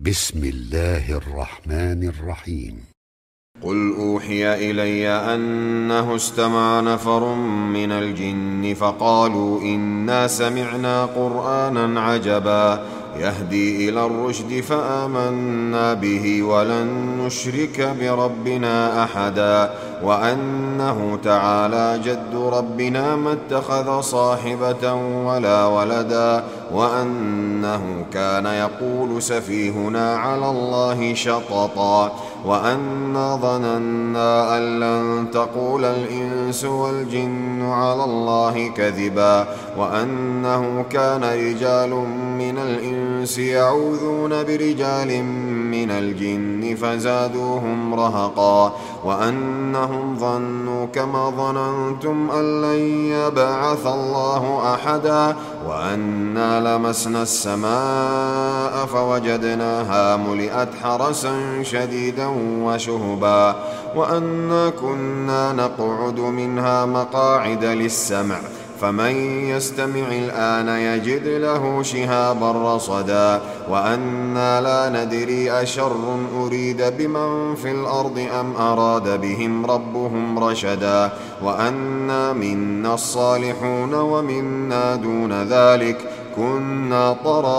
بسم الله الرحمن الرحيم. قل أوحي إلي أنه استمع نفر من الجن فقالوا إنا سمعنا قرآنا عجبا يهدي إلى الرشد فآمنا به ولن نشرك بربنا أحدا وأنه تعالى جد ربنا ما اتخذ صاحبة ولا ولدا وأنه كان يقول سفيهنا على الله شططا وأنا ظننا أن لن تقول الإنس والجن على الله كذبا وأنه كان رجال من الإنس يعوذون برجال من الجن فزادوهم رهقا وأنهم ظنوا كما ظننتم أن لن يبعث الله أحدا وأنا لمسنا السماء فوجدناها ملئت حرسا شديدا وشهبا وأنا كنا نقعد منها مقاعد للسمع فمن يستمع الآن يجد له شهابا رصدا وأنا لا ندري أشر أريد بمن في الأرض أم أراد بهم ربهم رشدا وأنا منا الصالحون ومنا دون ذلك كنا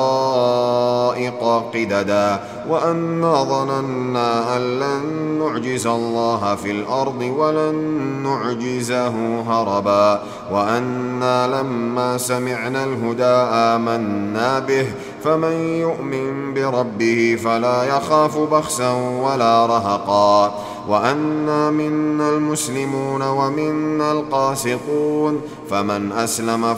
طرائق قددا وأنا ظننا أن لن نعجز الله في الأرض ولن نعجزه هربا وأنا لما سمعنا الهدى آمنا به فمن يؤمن بربه فلا يخاف بخسا ولا رهقا وأنا منا المسلمون ومنا القاسطون فمن أسلم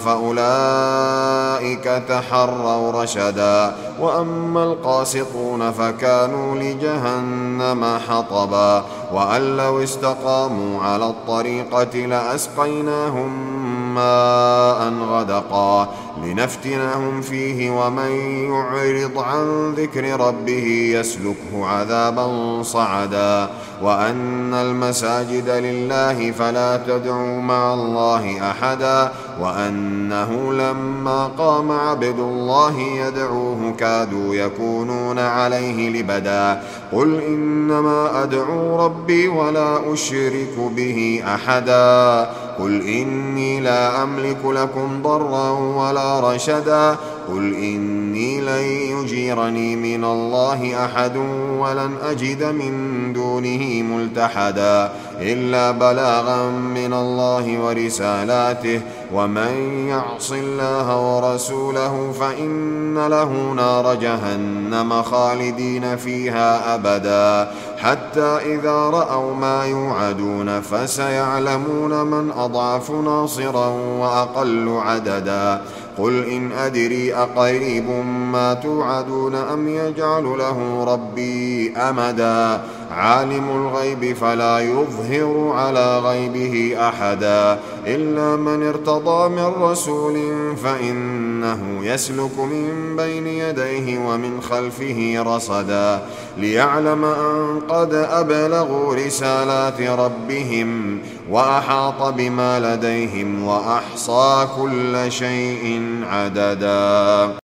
فأولئك تحروا رشدا وأما القاسطون فكانوا لجهنم حطبا وأن لو استقاموا على الطريقة لأسقيناهم ماء غدقا لنفتنهم فيه ومن يعرض عن ذكر ربه يسلكه عذابا صعدا وأن المساجد لله فلا تدعوا مع الله أحدا وأنه لما قام عبد الله يدعوه كادوا يكونون عليه لبدا قل إنما أدعو ربي ولا أشرك به أحدا قل إني لا أملك لكم ضرا ولا رشدا قل إني لن يجيرني من الله أحد ولن أجد من دونه ملتحدا إلا بلاغا من الله ورسالاته ومن يعص الله ورسوله فإن له نار جهنم خالدين فيها أبدا حتى إذا رأوا ما يوعدون فسيعلمون من أضعف ناصرا وأقل عددا قل إن أدري أقريب ما توعدون أم يجعل له ربي أمدا عالم الغيب فلا يظهر على غيبه أحدا إلا من ارتضى من رسول فإنه يسلك من بين يديه ومن خلفه رصدا ليعلم أن قد أبلغوا رسالات ربهم وأحاط بما لديهم وأحصى كل شيء عددا.